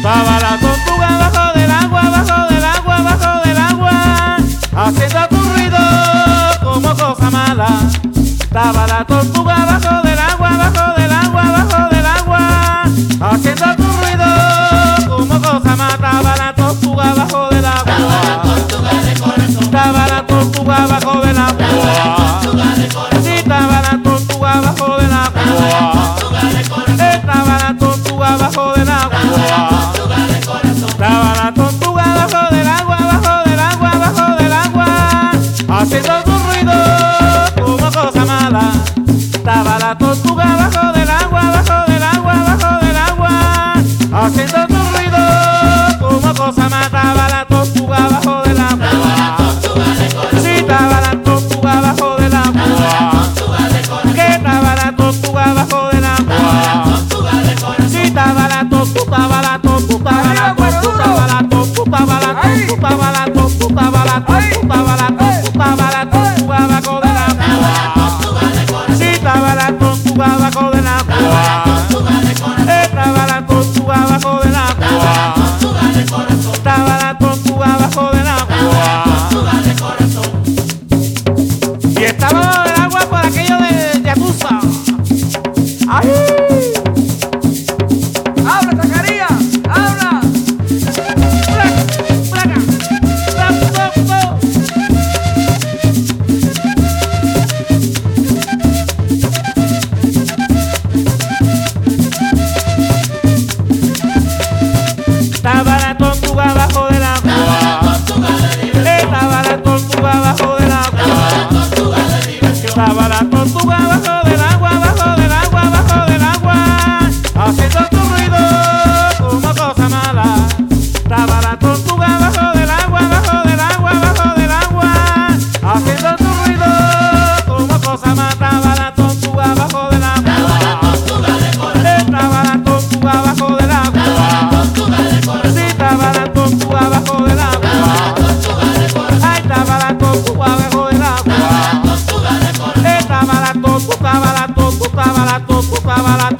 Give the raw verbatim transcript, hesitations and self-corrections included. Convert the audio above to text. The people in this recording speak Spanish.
Estaba la tortuga bajo del agua, bajo del agua, bajo del agua, haciendo tu ruido como cosa mala. Estaba la tortuga bajo del agua, bajo del agua, bajo del agua, haciendo tu ruido como cosa mala. Estaba la tortuga bajo del agua, estaba la tortuga bajo del agua, sí, estaba la tortuga bajo del agua, estaba la tortuga bajo del agua, estaba la tortuga bajo del agua, bajo del agua, bajo del agua, haciendo tu ruido como cosa mala. Estaba la tortuga bajo del agua, bajo del agua, bajo del agua, haciendo tu ruido como cosa mala. Estaba la tortuga bajo del agua, sí, estaba la tortuga bajo del agua, que estaba la tortuga bajo del agua, sí, estaba la tortuga, estaba la tortuga, estaba la tortuga, estaba la tortuga, estaba la tortuga, estaba la tortuga, estaba la tortuga, estaba la tortuga, la tortuga bajo del agua, sí, estaba la tortuga bajo del agua, estaba la tortuga bajo del agua, estaba la tortuga bajo del agua, y estaba bajo del agua por aquello de Yakuza. ¡Ay! ¡Habla, Zacarías! ¡Habla! ¡Placa! ¡Placa! ¡Placa! Estaba la tortuga bajo del agua, estaba la tortuga bajo del agua, estaba la tortuga bajo del agua, bajo del agua, bajo del agua, haciendo tu ruido como cosa mala. Estaba la tortuga bajo del agua, bajo del agua, bajo del agua, haciendo tu ruido como cosa mala. Estaba la tortuga bajo del agua, estaba la tortuga bajo del agua, sí, estaba la tortuga bajo del agua, ahí estaba la tortuga bajo del agua, estaba la tortuga, estaba la tortuga, estaba la tortuga, estaba la tortuga.